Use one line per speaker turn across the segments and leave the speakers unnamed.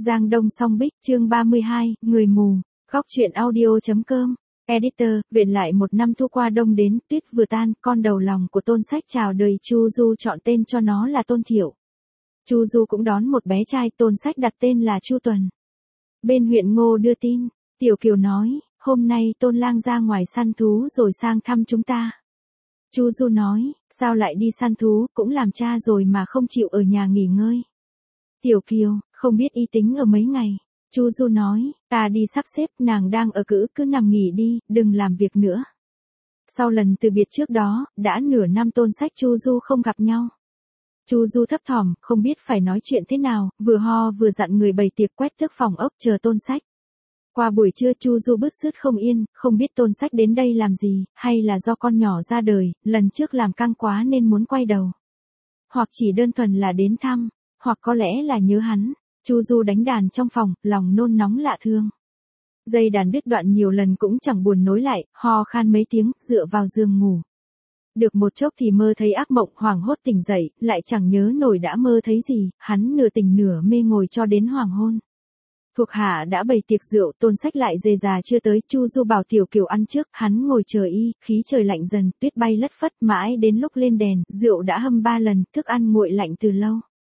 Giang Đông Song Bích, chương 32, người mù, góc truyện audio.com. Editor, viện lại một năm thu qua đông đến, tuyết vừa tan, con đầu lòng của Tôn Sách chào đời. Chu Du chọn tên cho nó là Tôn Thiệu. Chu Du cũng đón một bé trai, Tôn Sách đặt tên là Chu Tuần. Bên huyện Ngô đưa tin, Tiểu Kiều nói, hôm nay Tôn lang ra ngoài săn thú rồi sang thăm chúng ta. Chu Du nói, sao lại đi săn thú, cũng làm cha rồi mà không chịu ở nhà nghỉ ngơi. Tiểu Kiều, không biết y tính ở mấy ngày. Chu Du nói, ta đi sắp xếp, nàng đang ở cữ, cứ nằm nghỉ đi, đừng làm việc nữa. Sau lần từ biệt trước đó, đã nửa năm Tôn Sách Chu Du không gặp nhau. Chu Du thấp thỏm, không biết phải nói chuyện thế nào, vừa ho vừa dặn người bày tiệc quét tước phòng ốc chờ Tôn Sách. Qua buổi trưa Chu Du bứt rứt không yên, không biết Tôn Sách đến đây làm gì, hay là do con nhỏ ra đời, lần trước làm căng quá nên muốn quay đầu. Hoặc chỉ đơn thuần là đến thăm, hoặc có lẽ là nhớ hắn. Chu Du đánh đàn trong phòng, lòng nôn nóng lạ thương. Dây đàn đứt đoạn nhiều lần cũng chẳng buồn nối lại, ho khan mấy tiếng, dựa vào giường ngủ. Được một chốc thì mơ thấy ác mộng, hoảng hốt tỉnh dậy, lại chẳng nhớ nổi đã mơ thấy gì, hắn nửa tỉnh nửa mê ngồi cho đến hoàng hôn. Thuộc hạ đã bày tiệc rượu, Tôn Sách lại dề già chưa tới, Chu Du bảo Tiểu Kiều ăn trước, hắn ngồi chờ y, khí trời lạnh dần, tuyết bay lất phất, mãi đến lúc lên đèn, rượu đã hâm 3 lần, thức ăn nguội lạnh từ lâu.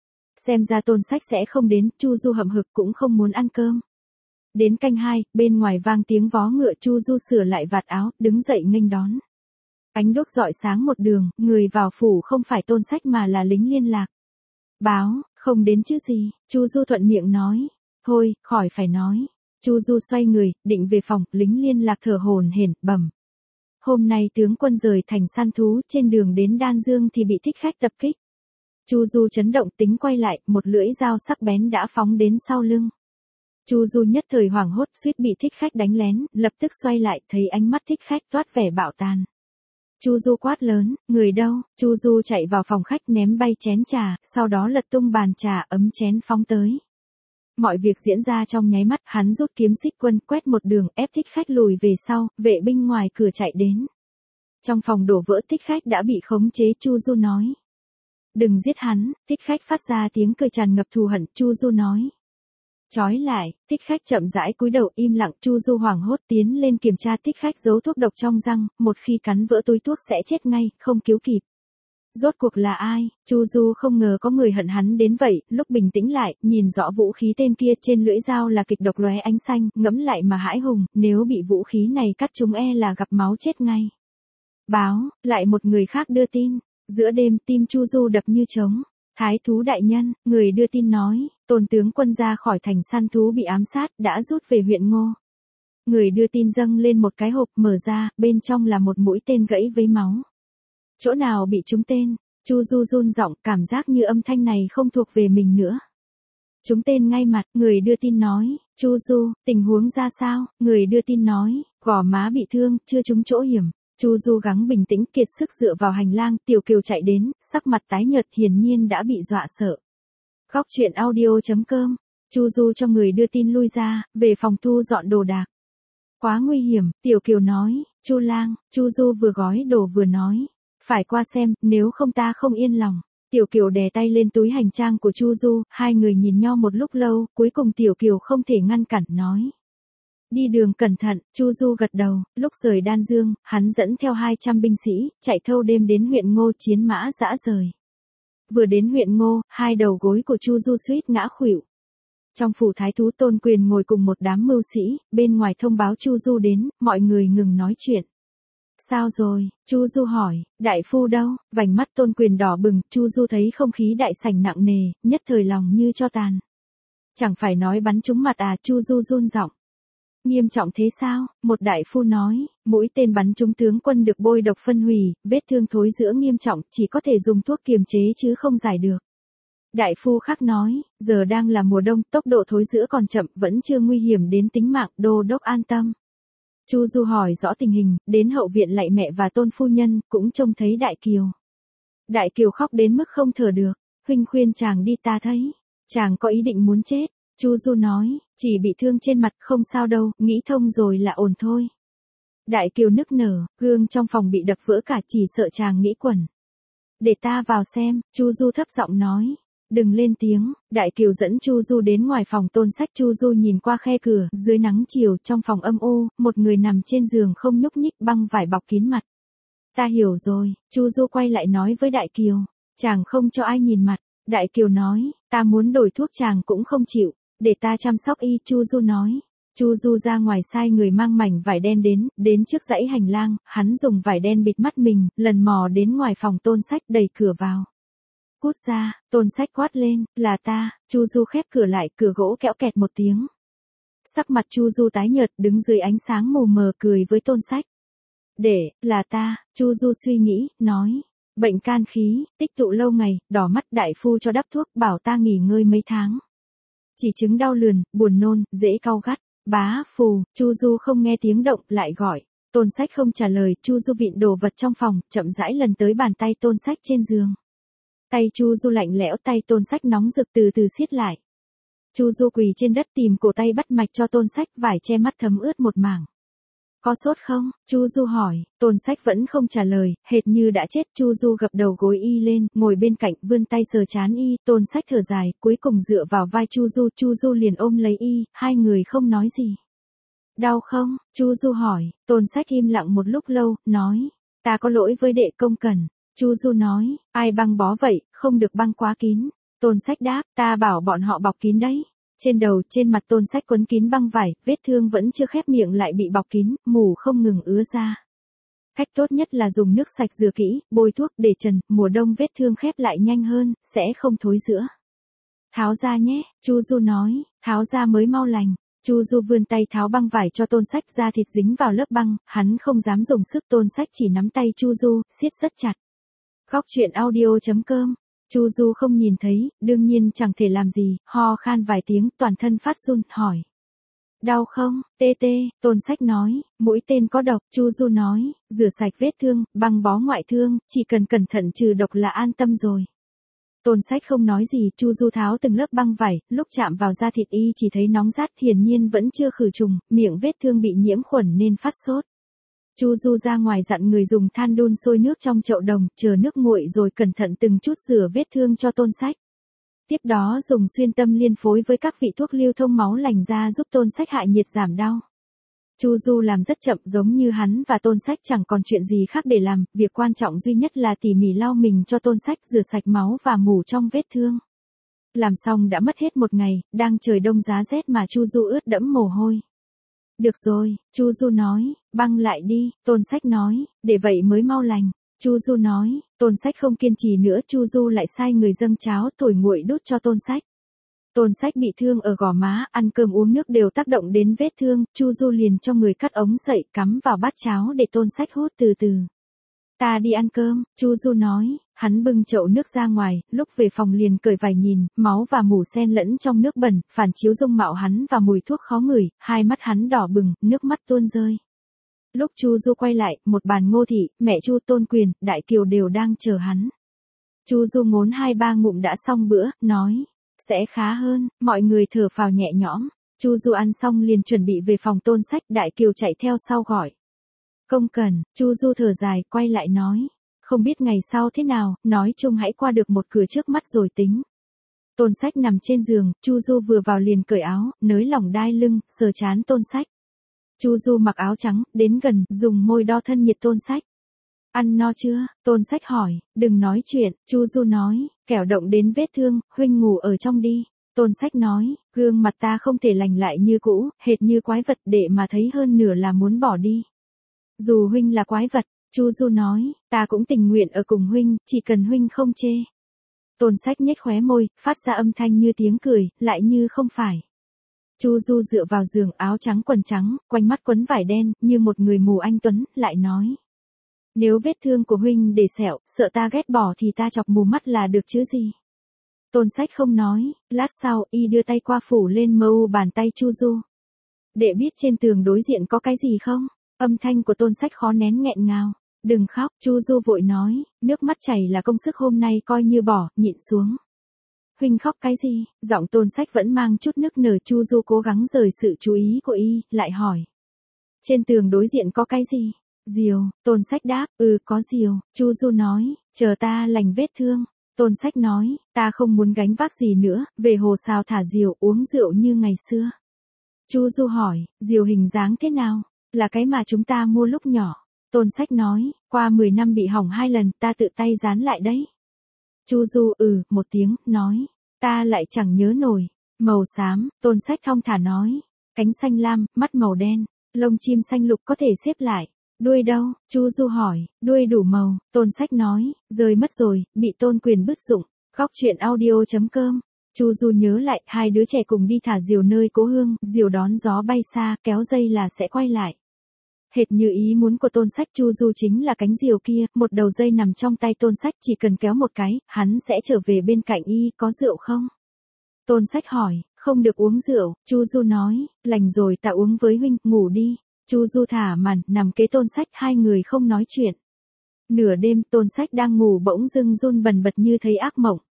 Xem ra Tôn Sách sẽ không đến, Chu Du hậm hực cũng không muốn ăn cơm. Đến canh 2, bên ngoài vang tiếng vó ngựa, Chu Du sửa lại vạt áo, đứng dậy nghênh đón. Ánh đuốc rọi sáng một đường, người vào phủ không phải Tôn Sách mà là lính liên lạc. Báo, không đến chứ gì, Chu Du thuận miệng nói. Thôi, khỏi phải nói. Chu Du xoay người, định về phòng, lính liên lạc thở hổn hển, bẩm. Hôm nay tướng quân rời thành săn thú, trên đường đến Đan Dương thì bị thích khách tập kích. Chu Du chấn động, tính quay lại, một lưỡi dao sắc bén đã phóng đến sau lưng. Chu Du nhất thời hoảng hốt, suýt bị thích khách đánh lén, lập tức xoay lại, thấy ánh mắt thích khách toát vẻ bạo tàn. Chu Du quát lớn, người đâu? Chu Du chạy vào phòng khách ném bay chén trà, sau đó lật tung bàn trà, ấm chén phóng tới. Mọi việc diễn ra trong nháy mắt, hắn rút kiếm xích quân, quét một đường, ép thích khách lùi về sau, vệ binh ngoài cửa chạy đến. Trong phòng đổ vỡ, thích khách đã bị khống chế, Chu Du nói. Đừng giết hắn, thích khách phát ra tiếng cười tràn ngập thù hận, Chu Du nói. Trói lại, thích khách chậm rãi cúi đầu im lặng, Chu Du hoảng hốt tiến lên kiểm tra, thích khách giấu thuốc độc trong răng, một khi cắn vỡ túi thuốc sẽ chết ngay, không cứu kịp. Rốt cuộc là ai? Chu Du không ngờ có người hận hắn đến vậy, lúc bình tĩnh lại, nhìn rõ vũ khí tên kia trên lưỡi dao là kịch độc lóe ánh xanh, ngẫm lại mà hãi hùng, nếu bị vũ khí này cắt trúng là gặp máu chết ngay. Báo, lại một người khác đưa tin. Giữa đêm tim Chu Du đập như trống. Thái thú đại nhân, người đưa tin nói, Tôn tướng quân ra khỏi thành săn thú bị ám sát, đã rút về huyện Ngô. Người đưa tin dâng lên một cái hộp, mở ra, bên trong là một mũi tên gãy với máu. Chỗ nào bị trúng tên? Chu Du run giọng, cảm giác như âm thanh này không thuộc về mình nữa. Trúng tên ngay mặt, người đưa tin nói. Chu Du, tình huống ra sao? Người đưa tin nói, gò má bị thương, chưa trúng chỗ hiểm. Chu Du gắng bình tĩnh, kiệt sức dựa vào hành lang, Tiểu Kiều chạy đến, sắc mặt tái nhợt, hiển nhiên đã bị dọa sợ. Góc truyện audio.com. Chu Du cho người đưa tin lui ra, về phòng thu dọn đồ đạc. Quá nguy hiểm, Tiểu Kiều nói. Chu lang, Chu Du vừa gói đồ vừa nói. Phải qua xem, nếu không ta không yên lòng. Tiểu Kiều đè tay lên túi hành trang của Chu Du, hai người nhìn nhau một lúc lâu, cuối cùng Tiểu Kiều không thể ngăn cản, nói. Đi đường cẩn thận, Chu Du gật đầu, lúc rời Đan Dương, hắn dẫn theo 200 binh sĩ, chạy thâu đêm đến huyện Ngô, chiến mã dã rời. Vừa đến huyện Ngô, hai đầu gối của Chu Du suýt ngã khuỵu. Trong phủ thái thú Tôn Quyền ngồi cùng một đám mưu sĩ, bên ngoài thông báo Chu Du đến, mọi người ngừng nói chuyện. Sao rồi? Chu Du hỏi, đại phu đâu? Vành mắt Tôn Quyền đỏ bừng, Chu Du thấy không khí đại sảnh nặng nề, nhất thời lòng như tro tàn. Chẳng phải nói bắn trúng mặt à? Chu Du run giọng. Nghiêm trọng thế sao? Một đại phu nói, mũi tên bắn trúng tướng quân được bôi độc phân hủy, vết thương thối rữa nghiêm trọng, chỉ có thể dùng thuốc kiềm chế chứ không giải được. Đại phu khác nói, giờ đang là mùa đông, tốc độ thối rữa còn chậm, vẫn chưa nguy hiểm đến tính mạng, đô đốc an tâm. Chu Du hỏi rõ tình hình, đến hậu viện lạy mẹ và Tôn phu nhân, cũng trông thấy Đại Kiều. Đại Kiều khóc đến mức không thở được, huynh khuyên chàng đi, ta thấy, chàng có ý định muốn chết. Chu Du nói, chỉ bị thương trên mặt, không sao đâu, nghĩ thông rồi là ổn thôi. Đại Kiều nức nở, gương trong phòng bị đập vỡ cả, chỉ sợ chàng nghĩ quẩn. Để ta vào xem, Chu Du thấp giọng nói. Đừng lên tiếng, Đại Kiều dẫn Chu Du đến ngoài phòng Tôn Sách. Chu Du nhìn qua khe cửa, dưới nắng chiều trong phòng âm u, một người nằm trên giường không nhúc nhích, băng vải bọc kín mặt. Ta hiểu rồi, Chu Du quay lại nói với Đại Kiều. Chàng không cho ai nhìn mặt. Đại Kiều nói, ta muốn đổi thuốc chàng cũng không chịu, để ta chăm sóc y. Chu Du nói. Chu Du ra ngoài sai người mang mảnh vải đen đến trước dãy hành lang, hắn dùng vải đen bịt mắt mình, lần mò đến ngoài phòng Tôn Sách, đẩy cửa vào. Cút ra, Tôn Sách quát lên, là ta. Chu Du khép cửa lại, cửa gỗ kẽo kẹt một tiếng. Sắc mặt Chu Du tái nhợt, đứng dưới ánh sáng mù mờ cười với Tôn Sách. Là ta. Chu Du suy nghĩ, nói. Bệnh can khí, tích tụ lâu ngày, đỏ mắt, đại phu cho đắp thuốc, bảo ta nghỉ ngơi mấy tháng. Chỉ chứng đau lườn, buồn nôn, dễ cau gắt. Bá phù. Chu Du không nghe tiếng động, lại gọi. Tôn Sách không trả lời. Chu Du vịn đồ vật trong phòng, chậm rãi lần tới bàn tay Tôn Sách trên giường. Tay Chu Du lạnh lẽo, tay Tôn Sách nóng rực từ từ siết lại. Chu Du quỳ trên đất tìm cổ tay bắt mạch cho Tôn Sách, vải che mắt thấm ướt một mảng. Có sốt không? Chu Du hỏi. Tôn Sách vẫn không trả lời, hệt như đã chết. Chu Du gập đầu gối y lên, ngồi bên cạnh, vươn tay sờ trán y. Tôn Sách thở dài, cuối cùng dựa vào vai Chu Du. Chu Du liền ôm lấy y, hai người không nói gì. Đau không? Chu Du hỏi. Tôn Sách im lặng một lúc lâu, nói. Ta có lỗi với đệ công Cần. Chu Du nói. Ai băng bó vậy, không được băng quá kín. Tôn Sách đáp. Ta bảo bọn họ bọc kín đấy. Trên đầu, trên mặt Tôn Sách quấn kín băng vải, vết thương vẫn chưa khép miệng lại bị bọc kín, mù không ngừng ứa ra. Cách tốt nhất là dùng nước sạch rửa kỹ, bôi thuốc để trần, mùa đông vết thương khép lại nhanh hơn, sẽ không thối rữa. Tháo ra nhé, Chu Du nói, tháo ra mới mau lành. Chu Du vươn tay tháo băng vải cho Tôn Sách, da thịt dính vào lớp băng, hắn không dám dùng sức. Tôn Sách chỉ nắm tay Chu Du, siết rất chặt. Khóc chuyện audio.com. Chu Du không nhìn thấy, đương nhiên chẳng thể làm gì, ho khan vài tiếng, toàn thân phát run, hỏi. Đau không? Tê. Tôn Sách nói, mũi tên có độc. Chu Du nói, rửa sạch vết thương, băng bó ngoại thương, chỉ cần cẩn thận trừ độc là an tâm rồi. Tôn Sách không nói gì. Chu Du tháo từng lớp băng vải, lúc chạm vào da thịt y chỉ thấy nóng rát, hiển nhiên vẫn chưa khử trùng, miệng vết thương bị nhiễm khuẩn nên phát sốt. Chu Du ra ngoài dặn người dùng than đun sôi nước trong chậu đồng, chờ nước nguội rồi cẩn thận từng chút rửa vết thương cho Tôn Sách. Tiếp đó dùng xuyên tâm liên phối với các vị thuốc lưu thông máu lành ra giúp Tôn Sách hạ nhiệt giảm đau. Chu Du làm rất chậm, giống như hắn và Tôn Sách chẳng còn chuyện gì khác để làm, việc quan trọng duy nhất là tỉ mỉ lau mình cho Tôn Sách, rửa sạch máu và mủ trong vết thương. Làm xong đã mất hết một ngày, đang trời đông giá rét mà Chu Du ướt đẫm mồ hôi. Được rồi, Chu Du nói, băng lại đi. Tôn Sách nói, để vậy mới mau lành. Chu Du nói. Tôn Sách không kiên trì nữa. Chu Du lại sai người dâng cháo thổi nguội đút cho Tôn Sách. Tôn Sách bị thương ở gò má, ăn cơm uống nước đều tác động đến vết thương. Chu Du liền cho người cắt ống sậy, cắm vào bát cháo để Tôn Sách hút từ từ. Ta đi ăn cơm. Chu Du nói. Hắn bưng chậu nước ra ngoài, lúc về phòng liền cởi vải nhìn, máu và mủ xen lẫn trong nước bẩn, phản chiếu dung mạo hắn và mùi thuốc khó ngửi, hai mắt hắn đỏ bừng, nước mắt tuôn rơi. Lúc Chu Du quay lại, một bàn Ngô Thị, mẹ Chu, Tôn Quyền, Đại Kiều đều đang chờ hắn. Chu Du ngốn 2-3 ngụm đã xong bữa, nói, sẽ khá hơn. Mọi người thở phào nhẹ nhõm. Chu Du ăn xong liền chuẩn bị về phòng Tôn Sách. Đại Kiều chạy theo sau gọi. Công Cần. Chu Du thở dài, quay lại nói. Không biết ngày sau thế nào, nói chung hãy qua được một cửa trước mắt rồi tính. Tôn Sách nằm trên giường, Chu Du vừa vào liền cởi áo, nới lỏng đai lưng, sờ trán Tôn Sách. Chu Du mặc áo trắng, đến gần, dùng môi đo thân nhiệt Tôn Sách. Ăn no chưa? Tôn Sách hỏi. Đừng nói chuyện. Chu Du nói, kẻo động đến vết thương, huynh ngủ ở trong đi. Tôn Sách nói, gương mặt ta không thể lành lại như cũ, hệt như quái vật, đệ mà thấy hơn nửa là muốn bỏ đi. Dù huynh là quái vật, Chu Du nói, ta cũng tình nguyện ở cùng huynh, chỉ cần huynh không chê. Tôn Sách nhếch khóe môi, phát ra âm thanh như tiếng cười, lại như không phải. Chu Du dựa vào giường, áo trắng quần trắng, quanh mắt quấn vải đen, như một người mù anh tuấn, lại nói. Nếu vết thương của huynh để sẹo, sợ ta ghét bỏ thì ta chọc mù mắt là được chứ gì. Tôn Sách không nói, lát sau, y đưa tay qua phủ lên mờ u bàn tay Chu Du. Đệ biết trên tường đối diện có cái gì không? Âm thanh của Tôn Sách khó nén nghẹn ngào. Đừng khóc, Chu Du vội nói, nước mắt chảy là công sức hôm nay coi như bỏ, nhịn xuống. Huynh khóc cái gì? Giọng Tôn Sách vẫn mang chút nức nở. Chu Du cố gắng rời sự chú ý của y, lại hỏi. Trên tường đối diện có cái gì? Diều. Tôn Sách đáp, có diều. Chu Du nói, chờ ta lành vết thương. Tôn Sách nói, ta không muốn gánh vác gì nữa, về hồ xào thả diều uống rượu như ngày xưa. Chu Du hỏi, diều hình dáng thế nào? Là cái mà chúng ta mua lúc nhỏ. Tôn Sách nói, qua 10 năm bị hỏng 2 lần, ta tự tay dán lại đấy. Chu Du một tiếng, nói, ta lại chẳng nhớ nổi. Màu xám, Tôn Sách thong thả nói, cánh xanh lam, mắt màu đen, lông chim xanh lục có thể xếp lại. Đuôi đâu? Chu Du hỏi, đuôi đủ màu, Tôn Sách nói, rơi mất rồi, bị Tôn Quyền bứt rụng. Góc truyện audio.com. Chu Du nhớ lại, hai đứa trẻ cùng đi thả diều nơi cố hương, diều đón gió bay xa, kéo dây là sẽ quay lại. Hệt như ý muốn của Tôn Sách, Chu Du chính là cánh diều kia, một đầu dây nằm trong tay Tôn Sách, chỉ cần kéo một cái, hắn sẽ trở về bên cạnh y, có rượu không? Tôn Sách hỏi, không được uống rượu, Chu Du nói, lành rồi ta uống với huynh, ngủ đi. Chu Du thả màn, nằm kế Tôn Sách, hai người không nói chuyện. Nửa đêm, Tôn Sách đang ngủ bỗng dưng run bần bật như thấy ác mộng.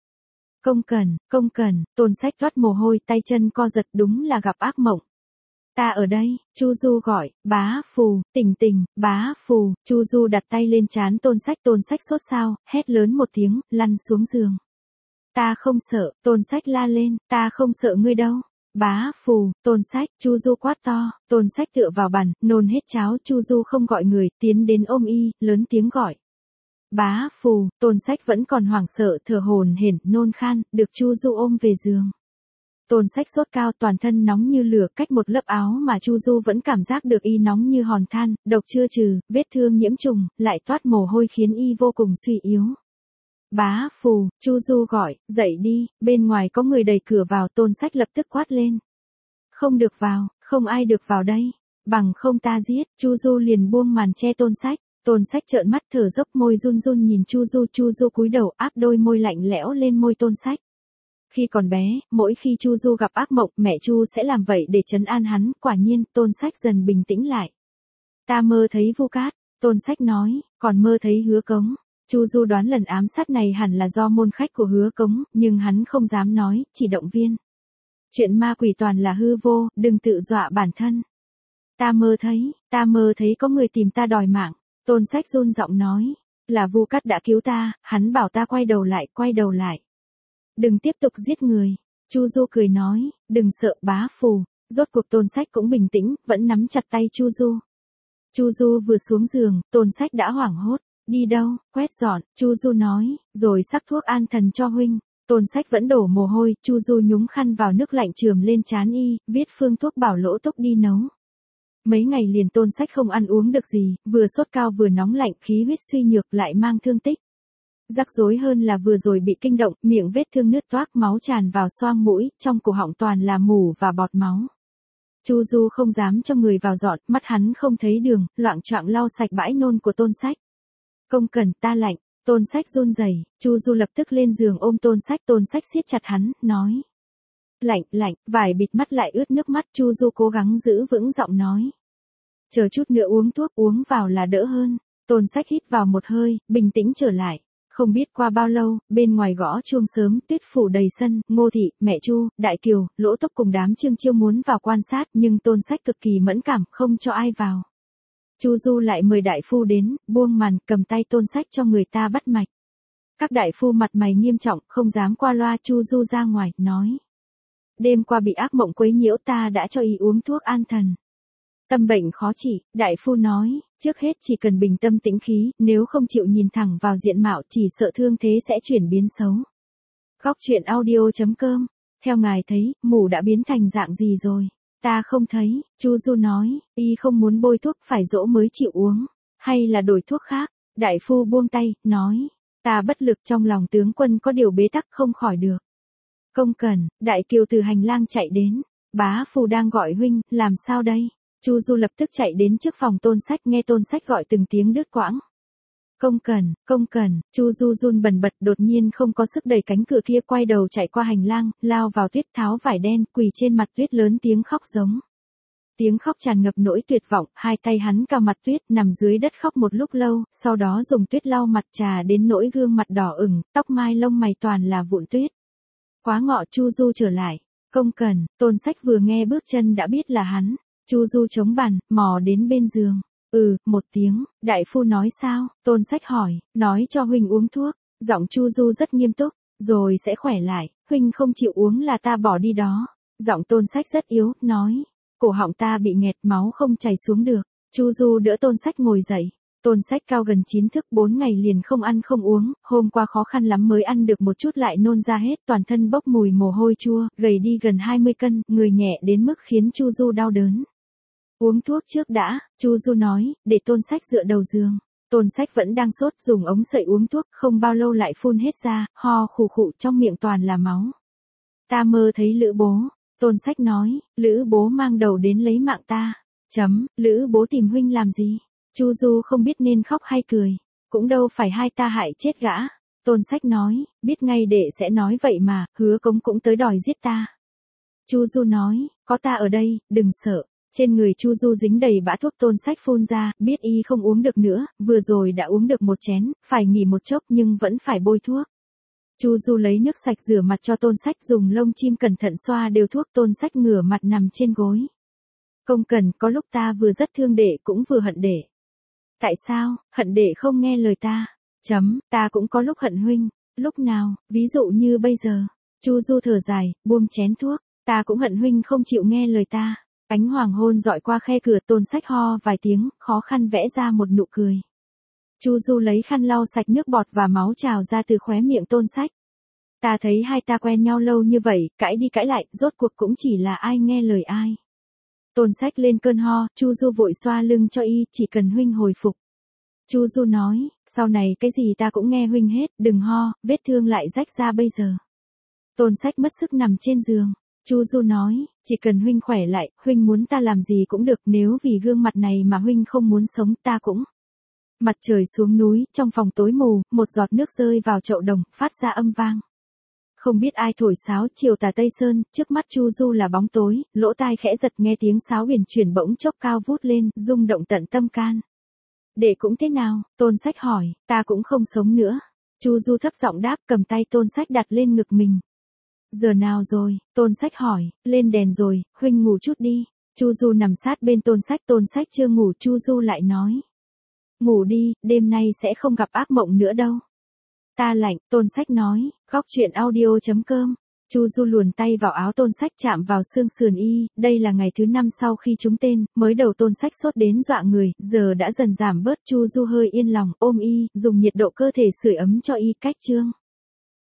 Công cần, Tôn Sách toát mồ hôi, tay chân co giật, đúng là gặp ác mộng. Ta ở đây, Chu Du gọi, bá phù, tỉnh, bá phù, Chu Du đặt tay lên trán Tôn Sách sốt sao, hét lớn một tiếng, lăn xuống giường. Ta không sợ, Tôn Sách la lên, ta không sợ ngươi đâu. Bá phù, Tôn Sách, Chu Du quát to, Tôn Sách tựa vào bàn, nôn hết cháo, Chu Du không gọi người, tiến đến ôm y, lớn tiếng gọi. Bá phù, Tôn Sách vẫn còn hoảng sợ, thở hổn hển, nôn khan, được Chu Du ôm về giường. Tôn Sách sốt cao, toàn thân nóng như lửa, cách một lớp áo mà Chu Du vẫn cảm giác được y nóng như hòn than, độc chưa trừ, vết thương nhiễm trùng, lại toát mồ hôi khiến y vô cùng suy yếu. Bá phù, Chu Du gọi, dậy đi, bên ngoài có người đẩy cửa vào, Tôn Sách lập tức quát lên. Không được vào, không ai được vào đây, bằng không ta giết, Chu Du liền buông màn che Tôn Sách. Tôn Sách trợn mắt thở dốc, môi run run nhìn Chu Du cúi đầu áp đôi môi lạnh lẽo lên môi Tôn Sách. Khi còn bé, mỗi khi Chu Du gặp ác mộng, mẹ Chu sẽ làm vậy để trấn an hắn, quả nhiên, Tôn Sách dần bình tĩnh lại. Ta mơ thấy Vu Cát, Tôn Sách nói, còn mơ thấy Hứa Cống. Chu Du đoán lần ám sát này hẳn là do môn khách của Hứa Cống, nhưng hắn không dám nói, chỉ động viên. Chuyện ma quỷ toàn là hư vô, đừng tự dọa bản thân. Ta mơ thấy có người tìm ta đòi mạng. Tôn Sách run giọng nói, là Vu Cát đã cứu ta, hắn bảo ta quay đầu lại. Đừng tiếp tục giết người. Chu Du cười nói, đừng sợ bá phù. Rốt cuộc Tôn Sách cũng bình tĩnh, vẫn nắm chặt tay Chu Du. Chu Du vừa xuống giường, Tôn Sách đã hoảng hốt. Đi đâu, quét dọn, Chu Du nói, rồi sắc thuốc an thần cho huynh. Tôn Sách vẫn đổ mồ hôi, Chu Du nhúng khăn vào nước lạnh chườm lên trán y, viết phương thuốc bảo Lỗ Túc đi nấu. Mấy ngày liền Tôn Sách không ăn uống được gì, vừa sốt cao vừa nóng lạnh, khí huyết suy nhược, lại mang thương tích. Rắc rối hơn là vừa rồi bị kinh động, miệng vết thương nứt toác, máu tràn vào xoang mũi, trong cổ họng toàn là mủ và bọt máu. Chu Du không dám cho người vào dọn, mắt hắn không thấy đường, loạng choạng lau sạch bãi nôn của Tôn Sách. Công cần, ta lạnh. Tôn Sách run rẩy, Chu Du lập tức lên giường ôm Tôn Sách siết chặt hắn, nói. Lạnh, vải bịt mắt lại ướt nước mắt, Chu Du cố gắng giữ vững giọng nói. Chờ chút nữa uống thuốc, uống vào là đỡ hơn. Tôn Sách hít vào một hơi, bình tĩnh trở lại. Không biết qua bao lâu, bên ngoài gõ chuông sớm, tuyết phủ đầy sân, Ngô Thị, mẹ Chu, Đại Kiều, Lỗ Túc cùng đám Trương Chiêu muốn vào quan sát, nhưng Tôn Sách cực kỳ mẫn cảm, không cho ai vào. Chu Du lại mời đại phu đến, buông màn, cầm tay Tôn Sách cho người ta bắt mạch. Các đại phu mặt mày nghiêm trọng, không dám qua loa. Chu Du ra ngoài, nói. Đêm qua bị ác mộng quấy nhiễu, ta đã cho y uống thuốc an thần. Tâm bệnh khó trị, đại phu nói, trước hết chỉ cần bình tâm tĩnh khí, nếu không chịu nhìn thẳng vào diện mạo, chỉ sợ thương thế sẽ chuyển biến xấu. Góc truyện audio.com. Theo ngài thấy, mủ đã biến thành dạng gì rồi? Ta không thấy, Chu Du nói, y không muốn bôi thuốc, phải dỗ mới chịu uống, hay là đổi thuốc khác. Đại phu buông tay, nói, ta bất lực, trong lòng tướng quân có điều bế tắc không khỏi được. Công cần, Đại Kiều từ hành lang chạy đến, bá phù đang gọi huynh, làm sao đây? Chu Du lập tức chạy đến trước phòng Tôn Sách, nghe Tôn Sách gọi từng tiếng đứt quãng. Công cần, Chu Du run bần bật, đột nhiên không có sức đẩy cánh cửa kia, quay đầu chạy qua hành lang, lao vào tuyết, tháo vải đen, quỳ trên mặt tuyết, lớn tiếng khóc giống. Tiếng khóc tràn ngập nỗi tuyệt vọng, hai tay hắn cào mặt tuyết, nằm dưới đất khóc một lúc lâu, sau đó dùng tuyết lau mặt, trà đến nỗi gương mặt đỏ ửng, tóc mai lông mày toàn là vụn tuyết. Quá ngọ, Chu Du trở lại. Công cần, Tôn Sách vừa nghe bước chân đã biết là hắn. Chu Du chống bàn, mò đến bên giường. Một tiếng, đại phu nói sao? Tôn Sách hỏi, nói cho huynh uống thuốc. Giọng Chu Du rất nghiêm túc, rồi sẽ khỏe lại, huynh không chịu uống là ta bỏ đi đó. Giọng Tôn Sách rất yếu, nói, cổ họng ta bị nghẹt máu không chảy xuống được. Chu Du đỡ Tôn Sách ngồi dậy. Tôn Sách cao gần 9 thước 4 ngày liền không ăn không uống, hôm qua khó khăn lắm mới ăn được một chút lại nôn ra hết, toàn thân bốc mùi mồ hôi chua, gầy đi gần 20 cân, người nhẹ đến mức khiến Chu Du đau đớn. Uống thuốc trước đã, Chu Du nói, để Tôn Sách dựa đầu giường. Tôn Sách vẫn đang sốt, dùng ống sậy uống thuốc, không bao lâu lại phun hết ra, ho khù khụ trong miệng toàn là máu. Ta mơ thấy Lữ bố. Tôn Sách nói, Lữ bố mang đầu đến lấy mạng ta. Lữ bố tìm huynh làm gì? Chu Du không biết nên khóc hay cười. Cũng đâu phải hai ta hại chết gã. Tôn Sách nói, biết ngay đệ sẽ nói vậy mà, Hứa Cống cũng tới đòi giết ta. Chu Du nói, có ta ở đây, đừng sợ. Trên người Chu Du dính đầy bã thuốc. Tôn Sách phun ra, biết y không uống được nữa, vừa rồi đã uống được một chén, phải nghỉ một chốc nhưng vẫn phải bôi thuốc. Chu Du lấy nước sạch rửa mặt cho Tôn Sách, dùng lông chim cẩn thận xoa đều thuốc. Tôn Sách ngửa mặt nằm trên gối. Không cần, có lúc ta vừa rất thương đệ cũng vừa hận đệ. Tại sao, hận đệ không nghe lời ta? Ta cũng có lúc hận huynh. Lúc nào, ví dụ như bây giờ. Chu Du thở dài, buông chén thuốc. Ta cũng hận huynh không chịu nghe lời ta. Ánh hoàng hôn dọi qua khe cửa. Tôn Sách ho vài tiếng, khó khăn vẽ ra một nụ cười. Chu Du lấy khăn lau sạch nước bọt và máu trào ra từ khóe miệng Tôn Sách. Ta thấy hai ta quen nhau lâu như vậy, cãi đi cãi lại, rốt cuộc cũng chỉ là ai nghe lời ai. Tôn Sách lên cơn ho, Chu Du vội xoa lưng cho y, chỉ cần huynh hồi phục. Chu Du nói, sau này cái gì ta cũng nghe huynh hết, đừng ho, vết thương lại rách ra bây giờ. Tôn Sách mất sức nằm trên giường. Chu Du nói, chỉ cần huynh khỏe lại, huynh muốn ta làm gì cũng được, nếu vì gương mặt này mà huynh không muốn sống ta cũng. Mặt trời xuống núi, trong phòng tối mù, một giọt nước rơi vào chậu đồng, phát ra âm vang. Không biết ai thổi sáo, chiều tà Tây Sơn, trước mắt Chu Du là bóng tối, lỗ tai khẽ giật nghe tiếng sáo huyền chuyển bỗng chốc cao vút lên, rung động tận tâm can. Đệ cũng thế nào? Tôn Sách hỏi, ta cũng không sống nữa. Chu Du thấp giọng đáp, cầm tay Tôn Sách đặt lên ngực mình. Giờ nào rồi? Tôn Sách hỏi, lên đèn rồi, huynh ngủ chút đi. Chu Du nằm sát bên Tôn Sách chưa ngủ. Chu Du lại nói, ngủ đi, đêm nay sẽ không gặp ác mộng nữa đâu. Ta lạnh, Tôn Sách nói, góc chuyện audio.com. Chu Du luồn tay vào áo Tôn Sách, chạm vào xương sườn y, đây là ngày thứ 5 sau khi trúng tên, mới đầu Tôn Sách sốt đến dọa người, giờ đã dần giảm bớt. Chu Du hơi yên lòng, ôm y, dùng nhiệt độ cơ thể sưởi ấm cho y, cách chương.